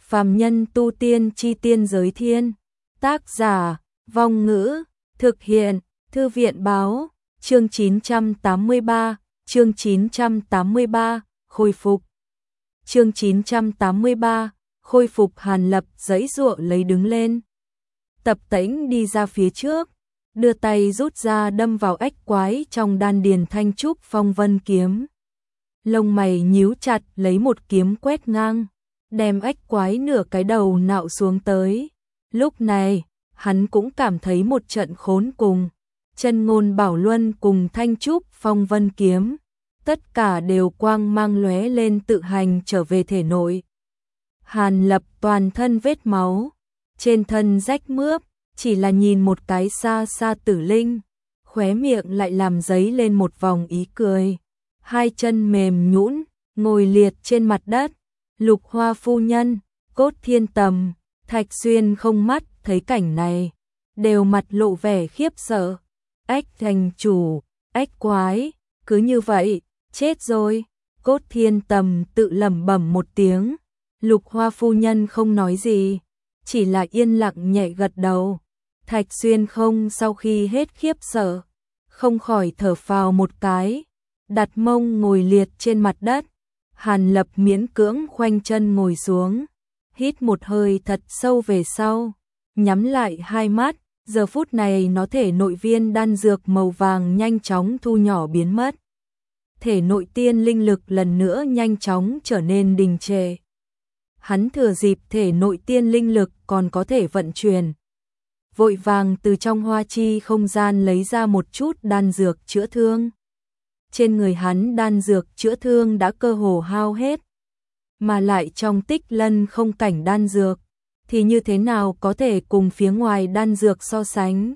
Phàm nhân tu tiên chi tiên giới thiên. Tác giả, Vong Ngữ, thực hiện, Thư viện Báo, chương 983, chương 983, khôi phục. Chương 983, khôi phục. Hàn Lập giãy giụa lấy đứng lên. Tập Tễnh đi ra phía trước, đưa tay rút ra đâm vào ách quái trong đan điền Thanh Trúc Phong Vân kiếm. Lông mày nhíu chặt lấy một kiếm quét ngang, đem ách quái nửa cái đầu nạo xuống tới. Lúc này, hắn cũng cảm thấy một trận khốn cùng. Chân Ngôn Bảo Luân cùng Thanh Trúc Phong Vân kiếm, tất cả đều quang mang lóe lên tự hành trở về thể nội. Hàn Lập toàn thân vết máu, trên thân rách mướp, chỉ là nhìn một cái xa xa Tử Linh, khóe miệng lại làm dấy lên một vòng ý cười. Hai chân mềm nhũn, ngồi liệt trên mặt đất. Lục Hoa phu nhân, Cốt Thiên Tầm, Thạch Xuyên không mắt thấy cảnh này, đều mặt lộ vẻ khiếp sợ. Ách thành chủ, ách quái, cứ như vậy, chết rồi. Cốt Thiên Tầm tự lẩm bẩm một tiếng. Lục Hoa phu nhân không nói gì, chỉ là yên lặng nhẹ gật đầu. Thạch Xuyên không sau khi hết khiếp sợ, không khỏi thở phào một cái, đặt mông ngồi liệt trên mặt đất. Hàn Lập miễn cưỡng khoanh chân ngồi xuống, hít một hơi thật sâu về sau, nhắm lại hai mắt. Giờ phút này nó thể nội viên đan dược màu vàng nhanh chóng thu nhỏ biến mất. Thể nội tiên linh lực lần nữa nhanh chóng trở nên đình trệ. Hắn thừa dịp thể nội tiên linh lực còn có thể vận chuyển, vội vàng từ trong hoa chi không gian lấy ra một chút đan dược chữa thương. Trên người hắn đan dược chữa thương đã cơ hồ hao hết, mà lại trong Tích Lân không cảnh đan dược thì như thế nào có thể cùng phía ngoài đan dược so sánh.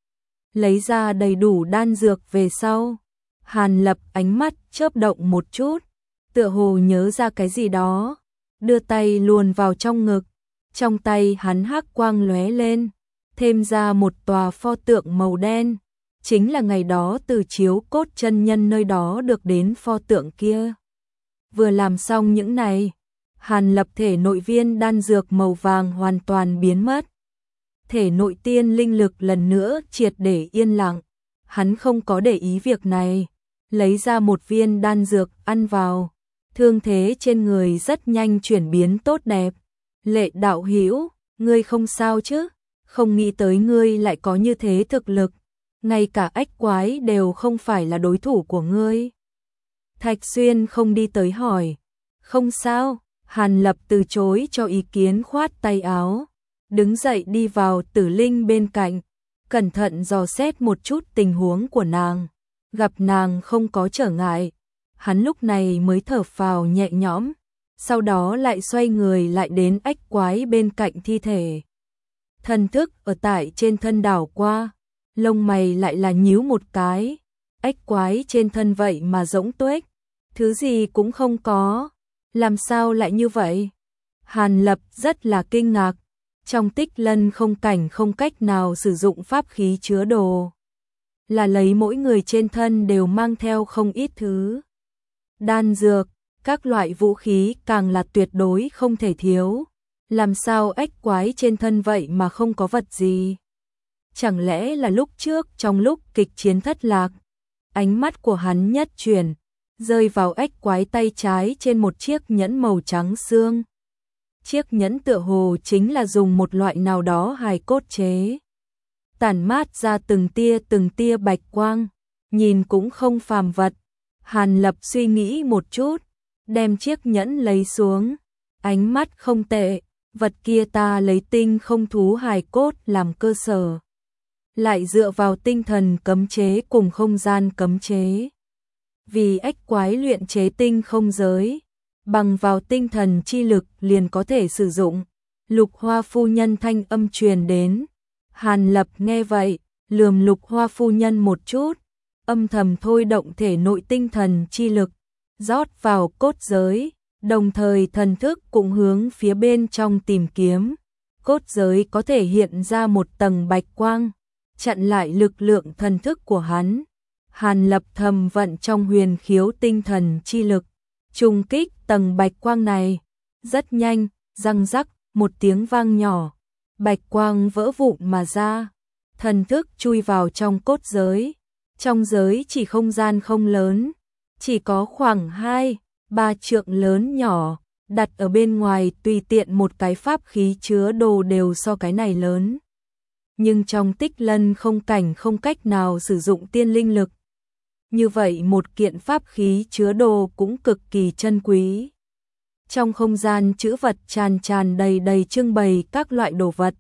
Lấy ra đầy đủ đan dược về sau, Hàn Lập ánh mắt chớp động một chút, tựa hồ nhớ ra cái gì đó, đưa tay luồn vào trong ngực. Trong tay hắn hắc quang lóe lên, thêm ra một tòa pho tượng màu đen, chính là ngày đó từ Chiếu Cốt chân nhân nơi đó được đến pho tượng kia. Vừa làm xong những này, Hàn Lập thể nội viên đan dược màu vàng hoàn toàn biến mất. Thể nội tiên linh lực lần nữa triệt để yên lặng. Hắn không có để ý việc này, lấy ra một viên đan dược ăn vào. Thương thế trên người rất nhanh chuyển biến tốt đẹp. Lệ đạo hữu, ngươi không sao chứ? Không nghĩ tới ngươi lại có như thế thực lực, ngay cả ách quái đều không phải là đối thủ của ngươi. Thạch Xuyên không đi tới hỏi. Không sao. Hàn Lập từ chối cho ý kiến, khoát tay áo, đứng dậy đi vào Tử Linh bên cạnh, cẩn thận dò xét một chút tình huống của nàng. Gặp nàng không có trở ngại, hắn lúc này mới thở phào nhẹ nhõm, sau đó lại xoay người lại đến ách quái bên cạnh thi thể. Thần thức ở tại trên thân đảo qua, lông mày lại là nhíu một cái. Ách quái trên thân vậy mà rỗng tuếch, thứ gì cũng không có. Làm sao lại như vậy? Hàn Lập rất là kinh ngạc. Trong Tích Lân không cảnh không cách nào sử dụng pháp khí chứa đồ, là lấy mỗi người trên thân đều mang theo không ít thứ. Đan dược, các loại vũ khí càng là tuyệt đối không thể thiếu. Làm sao ách quái trên thân vậy mà không có vật gì? Chẳng lẽ là lúc trước trong lúc kịch chiến thất lạc? Ánh mắt của hắn nhất chuyển, rơi vào ách quái tay trái trên một chiếc nhẫn màu trắng xương. Chiếc nhẫn tựa hồ chính là dùng một loại nào đó hài cốt chế, tản mát ra từng tia bạch quang, nhìn cũng không phàm vật. Hàn Lập suy nghĩ một chút, đem chiếc nhẫn lấy xuống, ánh mắt không tệ, vật kia ta lấy tinh không thú hài cốt làm cơ sở, lại dựa vào tinh thần cấm chế cùng không gian cấm chế. Vì ách quái luyện chế tinh không giới, bằng vào tinh thần chi lực liền có thể sử dụng. Lục Hoa phu nhân thanh âm truyền đến. Hàn Lập nghe vậy, lườm Lục Hoa phu nhân một chút, âm thầm thôi động thể nội tinh thần chi lực, rót vào cốt giới, đồng thời thần thức cũng hướng phía bên trong tìm kiếm. Cốt giới có thể hiện ra một tầng bạch quang, chặn lại lực lượng thần thức của hắn. Hàn Lập thầm vận trong huyền khiếu tinh thần chi lực, trùng kích tầng bạch quang này. Rất nhanh, răng rắc, một tiếng vang nhỏ, bạch quang vỡ vụn mà ra, thần thức chui vào trong cốt giới. Trong giới chỉ không gian không lớn, chỉ có khoảng 2-3 trượng lớn nhỏ, đặt ở bên ngoài tùy tiện một cái pháp khí chứa đồ đều so cái này lớn. Nhưng trong Tích Lân không cảnh không cách nào sử dụng tiên linh lực. Như vậy một kiện pháp khí chứa đồ cũng cực kỳ chân quý. Trong không gian trữ vật tràn tràn đầy đầy trưng bày các loại đồ vật.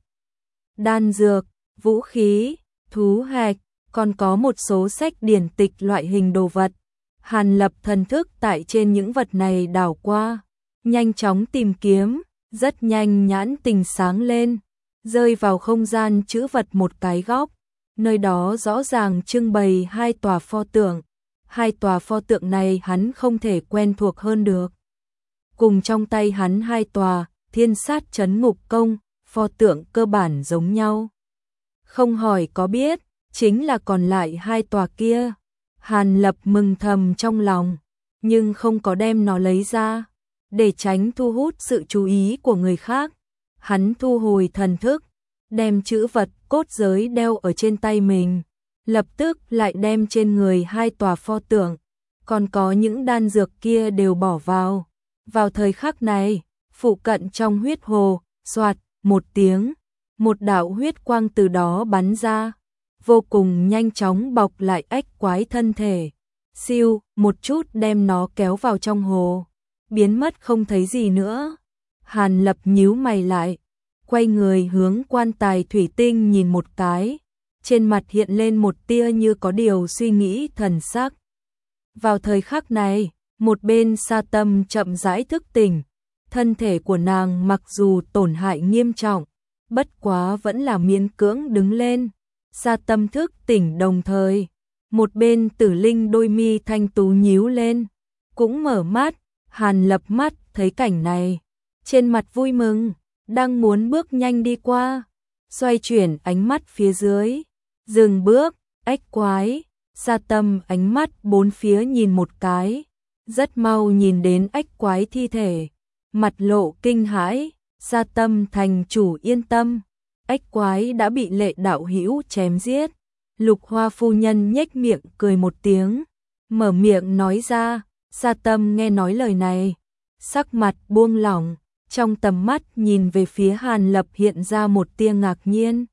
Đan dược, vũ khí, thú hạch, còn có một số sách điển tịch loại hình đồ vật. Hàn Lập thần thức tại trên những vật này đảo qua, nhanh chóng tìm kiếm, rất nhanh nhãn tình sáng lên, rơi vào không gian trữ vật một cái góc. Nơi đó rõ ràng trưng bày 2 tòa pho tượng. 2 tòa pho tượng này hắn không thể quen thuộc hơn được. Cùng trong tay hắn 2 tòa Thiên Sát Chấn Ngục Công, pho tượng cơ bản giống nhau. Không hỏi có biết, chính là còn lại 2 tòa kia. Hàn Lập mừng thầm trong lòng, nhưng không có đem nó lấy ra, để tránh thu hút sự chú ý của người khác. Hắn thu hồi thần thức, đem chữ vật cốt giới đeo ở trên tay mình, lập tức lại đem trên người 2 tòa pho tượng, còn có những đan dược kia đều bỏ vào. Vào thời khắc này, phụ cận trong huyết hồ, xoạt một tiếng, một đạo huyết quang từ đó bắn ra, vô cùng nhanh chóng bọc lại ếch quái thân thể. Siêu, một chút đem nó kéo vào trong hồ, biến mất không thấy gì nữa. Hàn Lập nhíu mày lại, quay người hướng quan tài thủy tinh nhìn một cái, trên mặt hiện lên một tia như có điều suy nghĩ thần sắc. Vào thời khắc này, một bên Sa Tâm chậm rãi thức tỉnh, thân thể của nàng mặc dù tổn hại nghiêm trọng, bất quá vẫn là miễn cưỡng đứng lên. Sa Tâm thức tỉnh đồng thời, một bên Tử Linh đôi mi thanh tú nhíu lên, cũng mở mắt. Hàn Lập mắt thấy cảnh này, trên mặt vui mừng, đang muốn bước nhanh đi qua, xoay chuyển ánh mắt phía dưới, dừng bước. Ếch quái. Sa Tâm ánh mắt bốn phía nhìn một cái, rất mau nhìn đến ếch quái thi thể, mặt lộ kinh hãi. Sa Tâm thành chủ yên tâm, ếch quái đã bị Lệ đạo hữu chém giết. Lục Hoa phu nhân nhếch miệng cười một tiếng, mở miệng nói ra. Sa Tâm nghe nói lời này, sắc mặt buông lỏng, trong tầm mắt nhìn về phía Hàn Lập hiện ra một tia ngạc nhiên.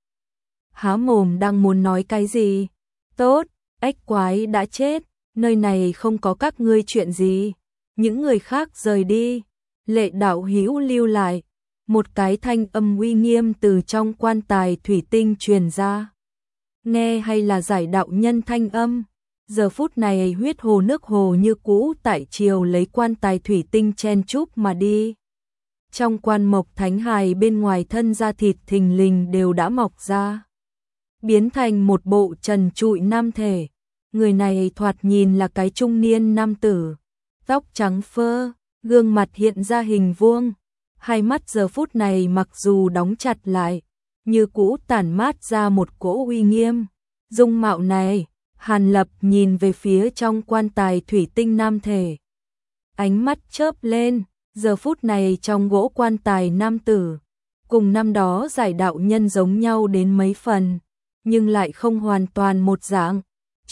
Há mồm đang muốn nói cái gì? Tốt, ếch quái đã chết, nơi này không có các ngươi chuyện gì. Những người khác rời đi, Lệ đạo hữu lưu lại. Một cái thanh âm uy nghiêm từ trong quan tài thủy tinh truyền ra. Nghe hay là Giải đạo nhân thanh âm? Giờ phút này huyết hồ nước hồ như cũ tại chiều lấy quan tài thủy tinh chen chúc mà đi. Trong quan mộc thánh hài bên ngoài thân da thịt thình lình đều đã mọc ra, biến thành một bộ trần trụi nam thể. Người này thoạt nhìn là cái trung niên nam tử, tóc trắng phơ, gương mặt hiện ra hình vuông, hai mắt giờ phút này mặc dù đóng chặt lại, như cũ tản mát ra một cỗ uy nghiêm. Dung mạo này, Hàn Lập nhìn về phía trong quan tài thủy tinh nam thể, ánh mắt chớp lên. Giờ phút này trong gỗ quan tài nam tử, cùng năm đó Giải đạo nhân giống nhau đến mấy phần, nhưng lại không hoàn toàn một dạng.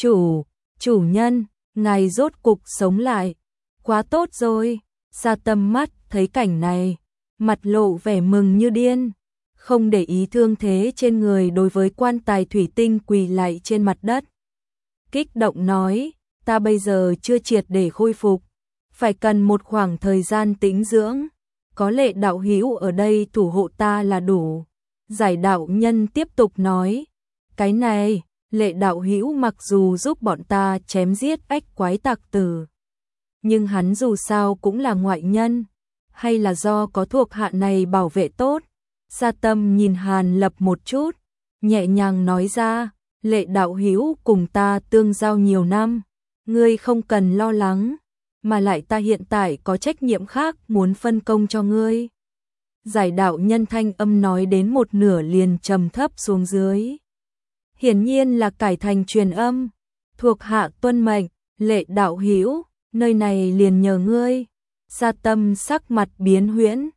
Chủ nhân, ngài rốt cục sống lại, quá tốt rồi. Sa Tâm mắt thấy cảnh này, mặt lộ vẻ mừng như điên, không để ý thương thế trên người, đối với quan tài thủy tinh quỳ lạy trên mặt đất, kích động nói, ta bây giờ chưa triệt để khôi phục, phải cần một khoảng thời gian tĩnh dưỡng, có Lệ đạo hữu ở đây thủ hộ ta là đủ. Giải đạo nhân tiếp tục nói, cái này, Lệ đạo hữu mặc dù giúp bọn ta chém giết ếch quái tặc tử, nhưng hắn dù sao cũng là ngoại nhân, hay là do có thuộc hạ này bảo vệ tốt. Sa Tâm nhìn Hàn Lập một chút, nhẹ nhàng nói ra, Lệ đạo hữu cùng ta tương giao nhiều năm, ngươi không cần lo lắng, mà lại ta hiện tại có trách nhiệm khác muốn phân công cho ngươi. Giải đạo nhân thanh âm nói đến một nửa liền trầm thấp xuống dưới, hiển nhiên là cải thành truyền âm, thuộc hạ tuân mệnh. Lệ đạo hữu, nơi này liền nhờ ngươi. Sa Tâm sắc mặt biến huyễn,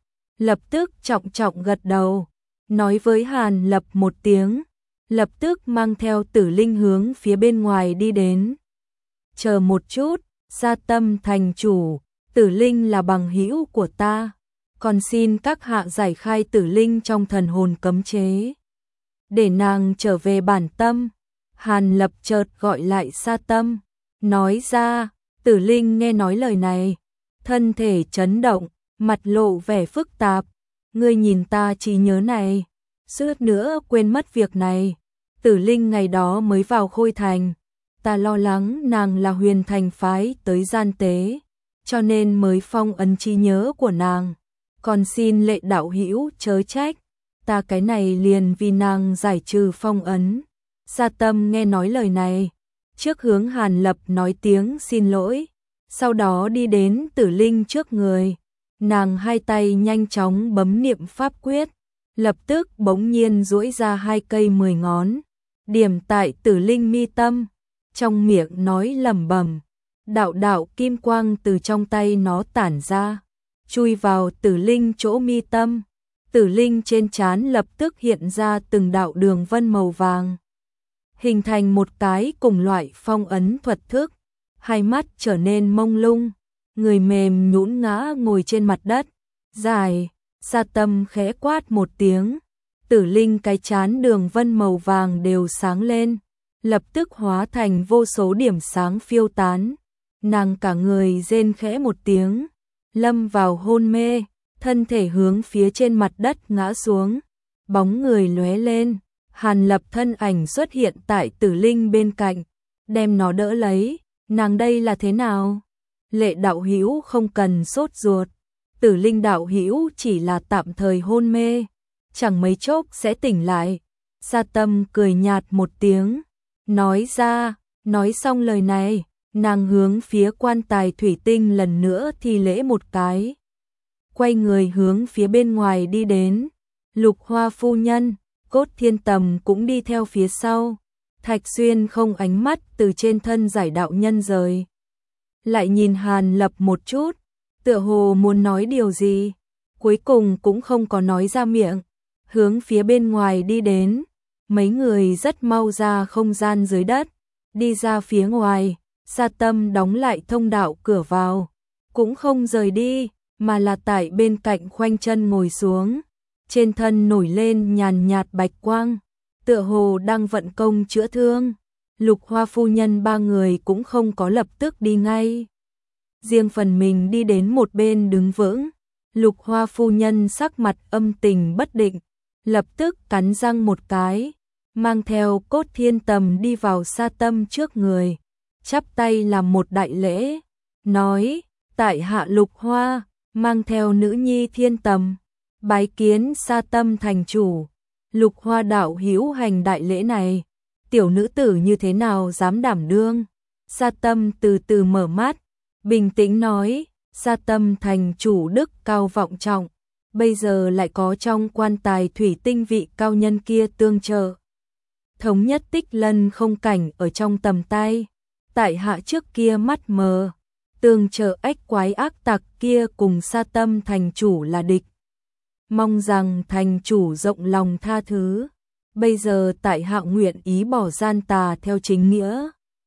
lập tức trọng trọng gật đầu, nói với Hàn Lập một tiếng, lập tức mang theo Tử Linh hướng phía bên ngoài đi đến. Chờ một chút, Sa Tâm thành chủ, Tử Linh là bằng hữu của ta, còn xin các hạ giải khai Tử Linh trong thần hồn cấm chế, để nàng trở về bản tâm. Hàn Lập chợt gọi lại Sa Tâm, nói ra. Tử Linh nghe nói lời này, thân thể chấn động, mặt lộ vẻ phức tạp. Ngươi nhìn ta trí nhớ này, suýt nữa quên mất việc này. Tử Linh ngày đó mới vào Khôi Thành, ta lo lắng nàng là Huyền Thành phái tới gian tế, cho nên mới phong ấn trí nhớ của nàng. Còn xin Lệ đạo hữu chớ trách, ta cái này liền vì nàng giải trừ phong ấn. Sa Tâm nghe nói lời này, trước hướng Hàn Lập nói tiếng xin lỗi, sau đó đi đến Tử Linh trước người. Nàng hai tay nhanh chóng bấm niệm pháp quyết, lập tức bỗng nhiên duỗi ra hai cây 10 ngón, điểm tại Tử Linh mi tâm, trong miệng nói lẩm bẩm, đạo đạo kim quang từ trong tay nó tản ra, chui vào Tử Linh chỗ mi tâm. Tử Linh trên trán lập tức hiện ra từng đạo đường vân màu vàng, hình thành một cái cùng loại phong ấn thuật thức, hai mắt trở nên mông lung, người mềm nhũn ngã ngồi trên mặt đất. Dài, Sa Tâm khẽ quát một tiếng, Tử Linh cái trán đường vân màu vàng đều sáng lên, lập tức hóa thành vô số điểm sáng phiêu tán. Nàng cả người rên khẽ một tiếng, lâm vào hôn mê, thân thể hướng phía trên mặt đất ngã xuống, bóng người lóe lên. Hàn Lập thân ảnh xuất hiện tại Tử Linh bên cạnh, đem nó đỡ lấy. Nàng đây là thế nào? Lệ đạo hữu không cần sốt ruột, Tử Linh đạo hữu chỉ là tạm thời hôn mê, chẳng mấy chốc sẽ tỉnh lại. Sa Tâm cười nhạt một tiếng, nói ra. Nói xong lời này, nàng hướng phía quan tài thủy tinh lần nữa thi lễ một cái, quay người hướng phía bên ngoài đi đến. Lục Hoa phu nhân, Cốt Thiên Tầm cũng đi theo phía sau. Thạch Xuyên không ánh mắt từ trên thân giải đạo nhân rời, lại nhìn Hàn Lập một chút, tựa hồ muốn nói điều gì, cuối cùng cũng không có nói ra miệng, hướng phía bên ngoài đi đến. Mấy người rất mau ra không gian dưới đất, đi ra phía ngoài. Sa Tâm đóng lại thông đạo cửa vào, cũng không rời đi, mà là tại bên cạnh khoanh chân ngồi xuống, trên thân nổi lên nhàn nhạt bạch quang, tựa hồ đang vận công chữa thương. Lục Hoa phu nhân ba người cũng không có lập tức đi ngay, riêng phần mình đi đến một bên đứng vững. Lục Hoa phu nhân sắc mặt âm tình bất định, lập tức cắn răng một cái, mang theo Cốt Thiên Tầm đi vào Sa Tâm trước người, chắp tay làm một đại lễ, nói: tại hạ Lục Hoa, mang theo nữ nhi Thiên Tầm, bái kiến Sa Tâm thành chủ. Lục Hoa đạo hữu hành đại lễ này, tiểu nữ tử như thế nào dám đảm đương? Sa Tâm từ từ mở mắt, bình tĩnh nói: Sa Tâm thành chủ đức cao vọng trọng, bây giờ lại có trong quan tài thủy tinh vị cao nhân kia tương trợ, thống nhất Tích Lân không cảnh ở trong tầm tay. Tại hạ trước kia mắt mờ, tương trợ ách quái ác tặc kia cùng Sa Tâm thành chủ là địch, mong rằng thành chủ rộng lòng tha thứ. Bây giờ tại hạ nguyện ý bỏ gian tà theo chính nghĩa,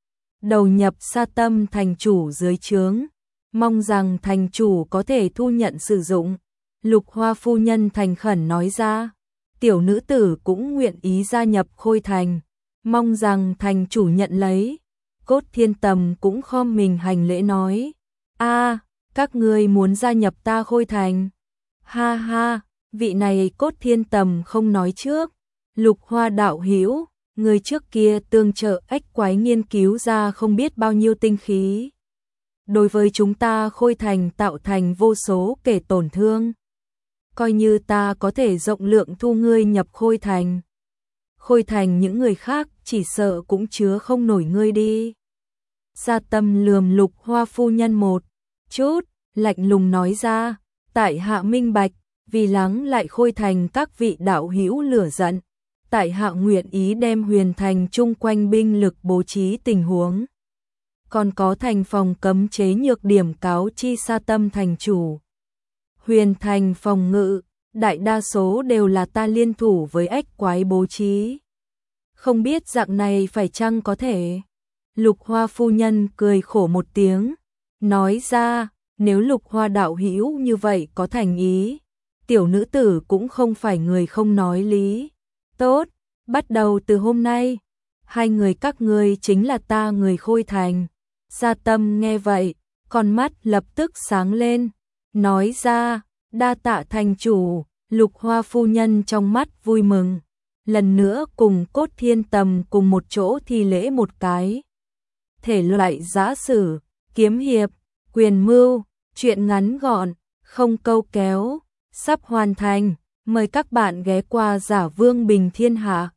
đầu nhập Sa Tâm thành chủ dưới trướng, mong rằng thành chủ có thể thu nhận sử dụng. Lục Hoa phu nhân thành khẩn nói ra: tiểu nữ tử cũng nguyện ý gia nhập Khôi Thành, mong rằng thành chủ nhận lấy. Cốt Thiên Tầm cũng khom mình hành lễ nói: a, các ngươi muốn gia nhập ta Khôi Thành? Ha ha, vị này Cốt Thiên Tầm không nói trước. Lục Hoa đạo hữu, người trước kia tương trợ ách quái nghiên cứu ra không biết bao nhiêu tinh khí, đối với chúng ta Khôi Thành tạo thành vô số kể tổn thương, coi như ta có thể rộng lượng thu ngươi nhập Khôi Thành, Khôi Thành những người khác chỉ sợ cũng chứa không nổi ngươi đi. Sa Tâm lườm Lục Hoa phu nhân một chút, lạnh lùng nói ra: tại hạ minh bạch, vì lắng lại Khôi Thành các vị đạo hữu lửa giận, tại hạ nguyện ý đem Huyền Thành chung quanh binh lực bố trí tình huống, còn có thành phòng cấm chế nhược điểm cáo chi Sa Tâm thành chủ. Huyền Thành phòng ngự, đại đa số đều là ta liên thủ với ếch quái bố trí. Không biết dạng này phải chăng có thể? Lục Hoa phu nhân cười khổ một tiếng, nói ra, nếu Lục Hoa đạo hữu như vậy có thành ý, tiểu nữ tử cũng không phải người không nói lý. Tốt, bắt đầu từ hôm nay, hai người các ngươi chính là ta người Khôi Thành. Gia Tâm nghe vậy, con mắt lập tức sáng lên, nói ra, đa tạ thành chủ. Lục Hoa phu nhân trong mắt vui mừng, lần nữa cùng Cốt Thiên Tầm cùng một chỗ thi lễ một cái. Thể loại giã sử, kiếm hiệp, quyền mưu, truyện ngắn gọn, không câu kéo, sắp hoàn thành, mời các bạn ghé qua Giả Vương Bình Thiên Hạ.